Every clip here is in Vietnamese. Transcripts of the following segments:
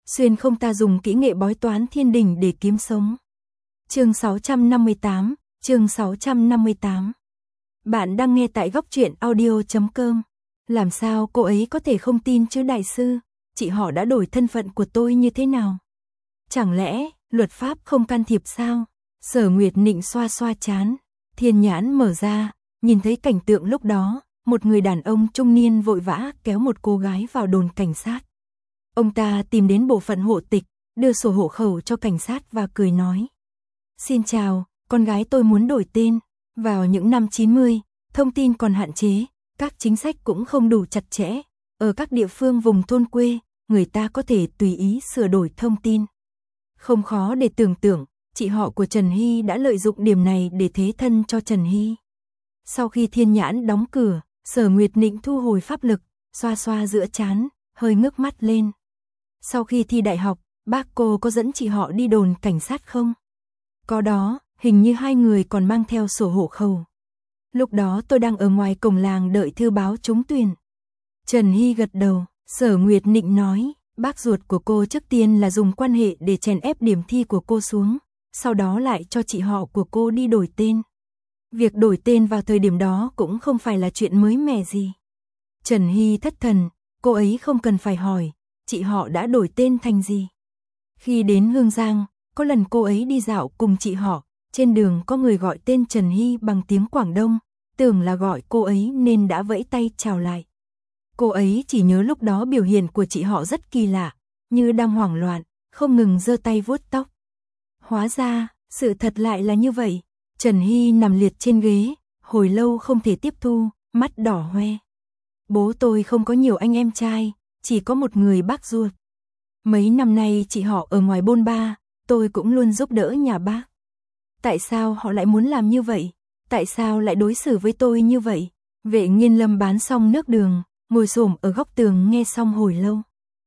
xuyên không ta dùng kỹ nghệ bói toán thiên đình để kiếm sống. Chương 658, chương 658. Bạn đang nghe tại goctruyện.audio.com. Làm sao cô ấy có thể không tin chứ đại sư, chị họ đã đổi thân phận của tôi như thế nào? Chẳng lẽ, luật pháp không can thiệp sao? Sở Nguyệt Nịnh xoa xoa trán, thiên nhãn mở ra, nhìn thấy cảnh tượng lúc đó, một người đàn ông trung niên vội vã kéo một cô gái vào đồn cảnh sát. Ông ta tìm đến bộ phận hộ tịch, đưa sổ hộ khẩu cho cảnh sát và cười nói. Xin chào, con gái tôi muốn đổi tên. Vào những năm 90, thông tin còn hạn chế, các chính sách cũng không đủ chặt chẽ. Ở các địa phương vùng thôn quê, người ta có thể tùy ý sửa đổi thông tin. Không khó để tưởng tượng, chị họ của Trần Hy đã lợi dụng điểm này để thế thân cho Trần Hy. Sau khi thiên nhãn đóng cửa, Sở Nguyệt Nịnh thu hồi pháp lực, xoa xoa giữa trán, hơi ngước mắt lên. Sau khi thi đại học, bác cô có dẫn chị họ đi đồn cảnh sát không? Có đó, hình như hai người còn mang theo sổ hộ khẩu. Lúc đó tôi đang ở ngoài cổng làng đợi thư báo trúng tuyển. Trần Hy gật đầu, Sở Nguyệt Nịnh nói, bác ruột của cô trước tiên là dùng quan hệ để chèn ép điểm thi của cô xuống, sau đó lại cho chị họ của cô đi đổi tên. Việc đổi tên vào thời điểm đó cũng không phải là chuyện mới mẻ gì. Trần Hy thất thần, cô ấy không cần phải hỏi, chị họ đã đổi tên thành gì. Khi đến Hương Giang, có lần cô ấy đi dạo cùng chị họ, trên đường có người gọi tên Trần Hy bằng tiếng Quảng Đông, tưởng là gọi cô ấy nên đã vẫy tay chào lại. Cô ấy chỉ nhớ lúc đó biểu hiện của chị họ rất kỳ lạ, như đang hoảng loạn, không ngừng giơ tay vuốt tóc. Hóa ra, sự thật lại là như vậy. Trần Hy nằm liệt trên ghế, hồi lâu không thể tiếp thu, mắt đỏ hoe. Bố tôi không có nhiều anh em trai, chỉ có một người bác ruột. Mấy năm nay chị họ ở ngoài bôn ba, tôi cũng luôn giúp đỡ nhà bác. Tại sao họ lại muốn làm như vậy? Tại sao lại đối xử với tôi như vậy? Vệ Nghiên Lâm bán xong nước đường, ngồi xổm ở góc tường nghe xong hồi lâu.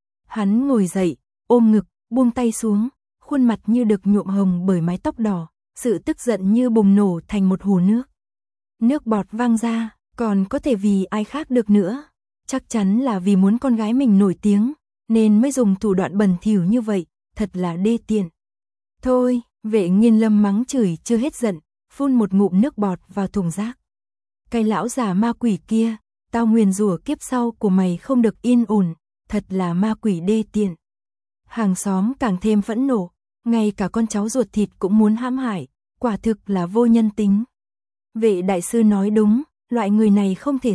Hắn ngồi dậy, ôm ngực, buông tay xuống, khuôn mặt như được nhuộm hồng bởi mái tóc đỏ, sự tức giận như bùng nổ thành một hồ nước. Nước bọt văng ra, còn có thể vì ai khác được nữa. Chắc chắn là vì muốn con gái mình nổi tiếng, nên mới dùng thủ đoạn bẩn thỉu như vậy, thật là đê tiện. Thôi, Vệ Nghiên Lâm mắng chửi chưa hết giận, phun một ngụm nước bọt vào thùng rác. Cái lão già ma quỷ kia, tao nguyền rủa kiếp sau của mày không được yên ổn, thật là ma quỷ đê tiện. Hàng xóm càng thêm phẫn nộ, ngay cả con cháu ruột thịt cũng muốn hãm hại, quả thực là vô nhân tính. Vệ đại sư nói đúng, loại người này không thể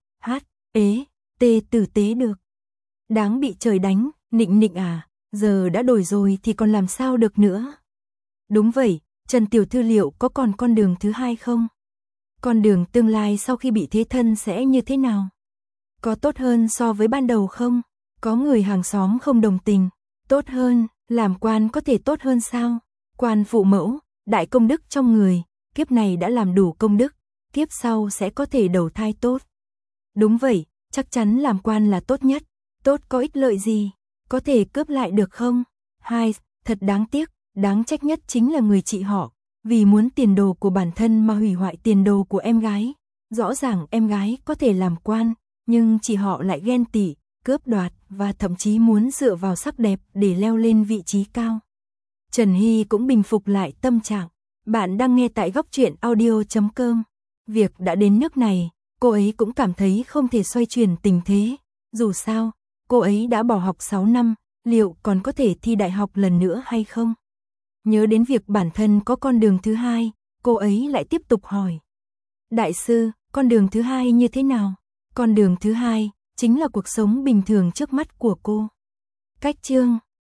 tử tế được. Đáng bị trời đánh, Nịnh Nịnh à, giờ đã đổi rồi thì còn làm sao được nữa. Đúng vậy, Trần tiểu thư liệu có còn con đường thứ hai không? Con đường tương lai sau khi bị thế thân sẽ như thế nào? Có tốt hơn so với ban đầu không? Có người hàng xóm không đồng tình. Tốt hơn, làm quan có thể tốt hơn sao? Quan phụ mẫu, đại công đức trong người, kiếp này đã làm đủ công đức, kiếp sau sẽ có thể đầu thai tốt. Đúng vậy, chắc chắn làm quan là tốt nhất. Tốt có ích lợi gì? Có thể cướp lại được không? Hai, thật đáng tiếc, đáng trách nhất chính là người chị họ, vì muốn tiền đồ của bản thân mà hủy hoại tiền đồ của em gái. Rõ ràng em gái có thể làm quan, nhưng chị họ lại ghen tị, cướp đoạt và thậm chí muốn dựa vào sắc đẹp để leo lên vị trí cao. Trần Hy cũng bình phục lại tâm trạng. Bạn đang nghe tại goctruyện.audio.com. Việc đã đến nước này, cô ấy cũng cảm thấy không thể xoay chuyển tình thế. Dù sao, cô ấy đã bỏ học 6 năm, liệu còn có thể thi đại học lần nữa hay không? Nhớ đến việc bản thân có con đường thứ hai, cô ấy lại tiếp tục hỏi. Đại sư, con đường thứ hai như thế nào? Con đường thứ hai chính là cuộc sống bình thường trước mắt của cô. Cách chương